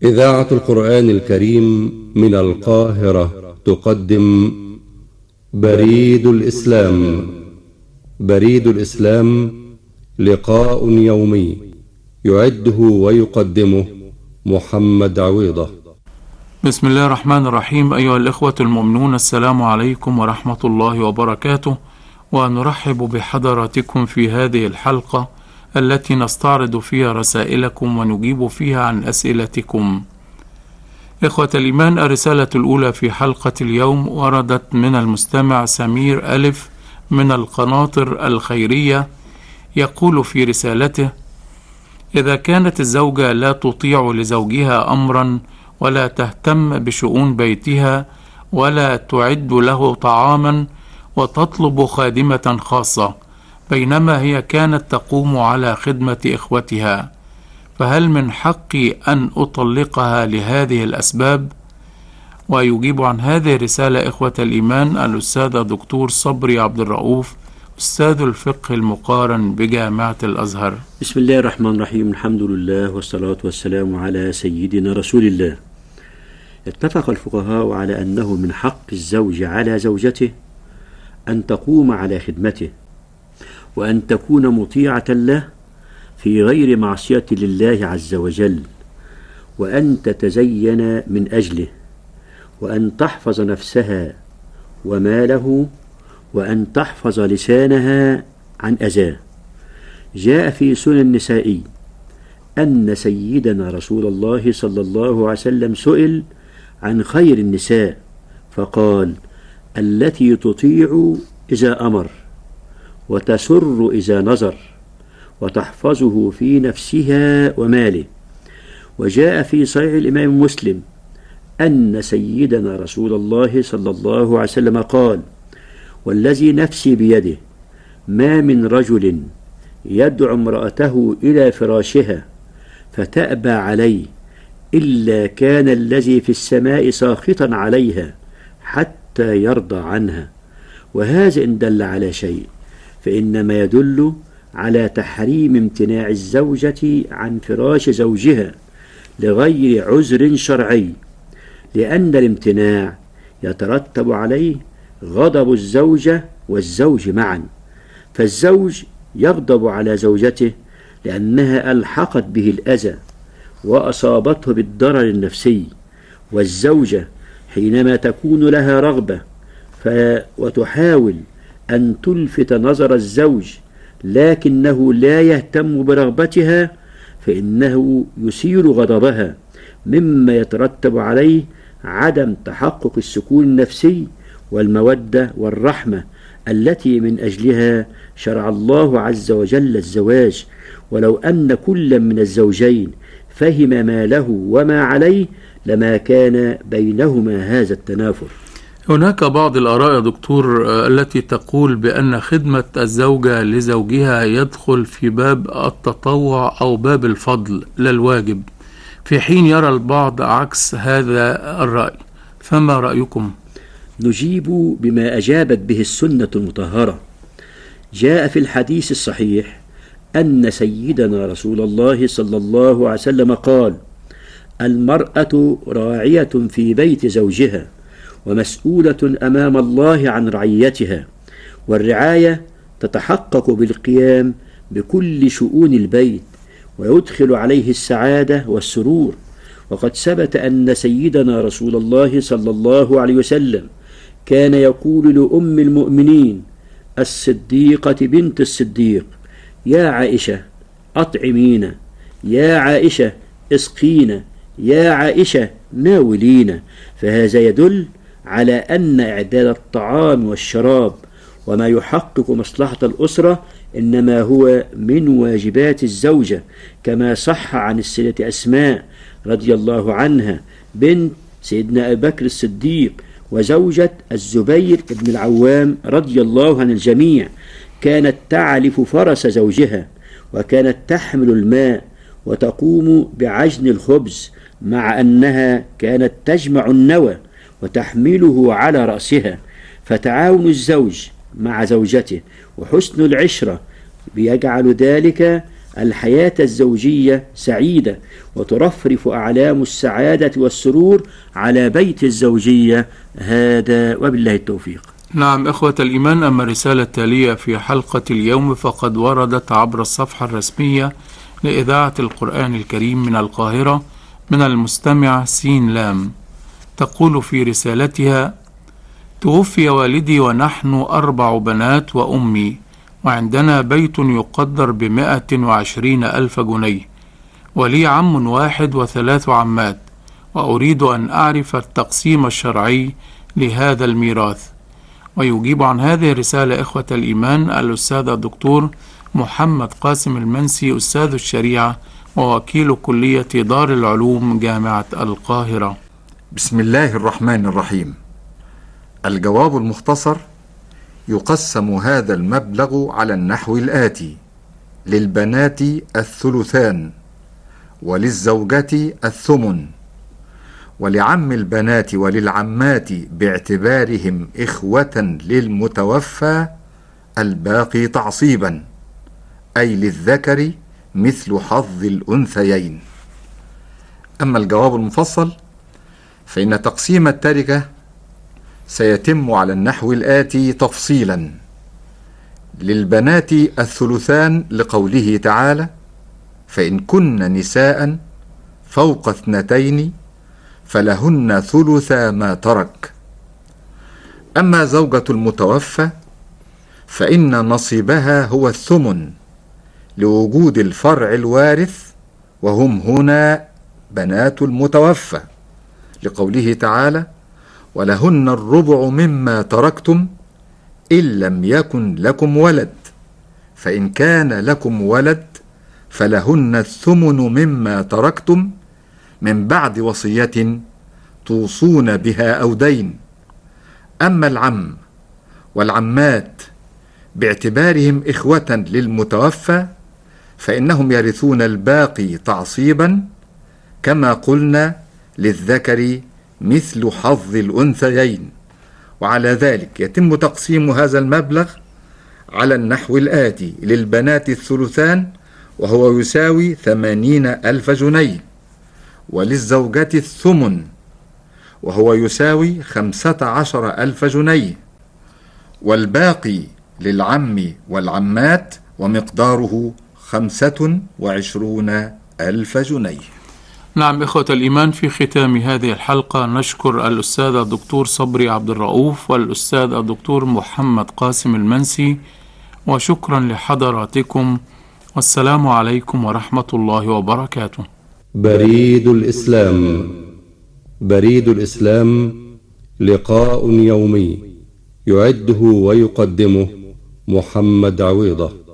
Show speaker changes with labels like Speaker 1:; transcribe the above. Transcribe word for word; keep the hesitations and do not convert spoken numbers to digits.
Speaker 1: إذاعة القرآن الكريم من القاهرة تقدم بريد الإسلام. بريد الإسلام لقاء يومي يعده ويقدمه محمد عويضة.
Speaker 2: بسم الله الرحمن الرحيم. أيها الإخوة المؤمنون، السلام عليكم ورحمة الله وبركاته، ونرحب بحضراتكم في هذه الحلقة التي نستعرض فيها رسائلكم ونجيب فيها عن أسئلتكم. إخوة الإيمان، الرسالة الأولى في حلقة اليوم وردت من المستمع سمير ألف من القناطر الخيرية، يقول في رسالته: إذا كانت الزوجة لا تطيع لزوجها أمرا ولا تهتم بشؤون بيتها ولا تعد له طعاما وتطلب خادمة خاصة بينما هي كانت تقوم على خدمة إخوتها، فهل من حقي أن أطلقها لهذه الأسباب؟ ويجيب عن هذه الرسالة إخوة الإيمان الأستاذ دكتور صبري عبد الرؤوف، أستاذ الفقه المقارن بجامعة الأزهر.
Speaker 3: بسم الله الرحمن الرحيم، الحمد لله والصلاة والسلام على سيدنا رسول الله. اتفق الفقهاء على أنه من حق الزوج على زوجته أن تقوم على خدمته، وأن تكون مطيعة له في غير معصية لله عز وجل، وأن تتزين من أجله، وأن تحفظ نفسها وماله، وأن تحفظ لسانها عن أذاه. جاء في سنن النسائي أن سيدنا رسول الله صلى الله عليه وسلم سئل عن خير النساء فقال: التي تطيع إذا أمر، وتسر إذا نظر، وتحفظه في نفسها وماله. وجاء في صحيح الإمام مسلم أن سيدنا رسول الله صلى الله عليه وسلم قال: والذي نفسي بيده ما من رجل يدعو امرأته إلى فراشها فتأبى عليه إلا كان الذي في السماء ساخطا عليها حتى يرضى عنها. وهذا إن دل على شيء فإنما يدل على تحريم امتناع الزوجة عن فراش زوجها لغير عذر شرعي، لأن الامتناع يترتب عليه غضب الزوجة والزوج معا، فالزوج يغضب على زوجته لأنها ألحقت به الأذى وأصابته بالضرر النفسي، والزوجة حينما تكون لها رغبة ف... وتحاول أن تلفت نظر الزوج لكنه لا يهتم برغبتها فإنه يثير غضبها، مما يترتب عليه عدم تحقق السكون النفسي والمودة والرحمة التي من أجلها شرع الله عز وجل الزواج. ولو أن كل من الزوجين فهم ما له وما عليه لما كان بينهما هذا التنافر.
Speaker 2: هناك بعض الآراء يا دكتور التي تقول بأن خدمة الزوجة لزوجها يدخل في باب التطوع أو باب الفضل لا الواجب، في حين يرى البعض عكس هذا الرأي، فما رأيكم؟
Speaker 3: نجيب بما أجابت به السنة المطهرة. جاء في الحديث الصحيح أن سيدنا رسول الله صلى الله عليه وسلم قال: المرأة راعية في بيت زوجها ومسؤولة أمام الله عن رعيتها، والرعاية تتحقق بالقيام بكل شؤون البيت ويدخل عليه السعادة والسرور. وقد ثبت أن سيدنا رسول الله صلى الله عليه وسلم كان يقول لأم المؤمنين الصديقة بنت الصديق: يا عائشة أطعمينا، يا عائشة اسقينا، يا عائشة ناولينا. فهذا يدل على أن إعداد الطعام والشراب وما يحقق مصلحة الأسرة إنما هو من واجبات الزوجة، كما صح عن السيدة أسماء رضي الله عنها بنت سيدنا أبي بكر الصديق وزوجة الزبير بن العوام رضي الله عن الجميع، كانت تعلف فرس زوجها، وكانت تحمل الماء وتقوم بعجن الخبز، مع أنها كانت تجمع النوى وتحمله على رأسها. فتعاون الزوج مع زوجته وحسن العشرة بيجعل ذلك الحياة الزوجية سعيدة، وترفرف أعلام السعادة والسرور على بيت الزوجية. هذا وبالله التوفيق.
Speaker 2: نعم إخوة الإيمان، أما الرسالة التالية في حلقة اليوم فقد وردت عبر الصفحة الرسمية لإذاعة القرآن الكريم من القاهرة من المستمع سين لام، تقول في رسالتها: توفي والدي ونحن أربع بنات وأمي، وعندنا بيت يقدر بمائة وعشرين ألف جنيه، ولي عم واحد وثلاث عمات، وأريد أن أعرف التقسيم الشرعي لهذا الميراث. ويجيب عن هذه الرسالة إخوة الإيمان الأستاذ الدكتور محمد قاسم المنسي، أستاذ الشريعة ووكيل كلية دار العلوم جامعة القاهرة.
Speaker 4: بسم الله الرحمن الرحيم. الجواب المختصر: يقسم هذا المبلغ على النحو الآتي: للبنات الثلثان، وللزوجة الثمن، ولعم البنات وللعمات باعتبارهم إخوة للمتوفى الباقي تعصيبا، أي للذكر مثل حظ الأنثيين. أما الجواب المفصل فإن تقسيم التركة سيتم على النحو الآتي تفصيلا: للبنات الثلثان لقوله تعالى: فإن كن نساء فوق اثنتين فلهن ثلثا ما ترك. أما زوجة المتوفى فإن نصيبها هو الثمن لوجود الفرع الوارث، وهم هنا بنات المتوفى، لقوله تعالى: ولهن الربع مما تركتم إن لم يكن لكم ولد، فإن كان لكم ولد فلهن الثمن مما تركتم من بعد وصية توصون بها أو دين. أما العم والعمات باعتبارهم إخوة للمتوفى فإنهم يرثون الباقي تعصيبا، كما قلنا للذكر مثل حظ الأنثيين. وعلى ذلك يتم تقسيم هذا المبلغ على النحو الآتي: للبنات الثلثان وهو يساوي ثمانين ألف جنيه، وللزوجة الثمن وهو يساوي خمسة عشر ألف جنيه، والباقي للعم والعمات ومقداره خمسة وعشرون ألف جنيه.
Speaker 2: نعم إخوة الإيمان، في ختام هذه الحلقة نشكر الأستاذ الدكتور صبري عبد الرؤوف والأستاذ الدكتور محمد قاسم المنسي، وشكرا لحضراتكم، والسلام عليكم ورحمة الله وبركاته.
Speaker 1: بريد الإسلام. بريد الإسلام لقاء يومي يعده ويقدمه محمد عويضة.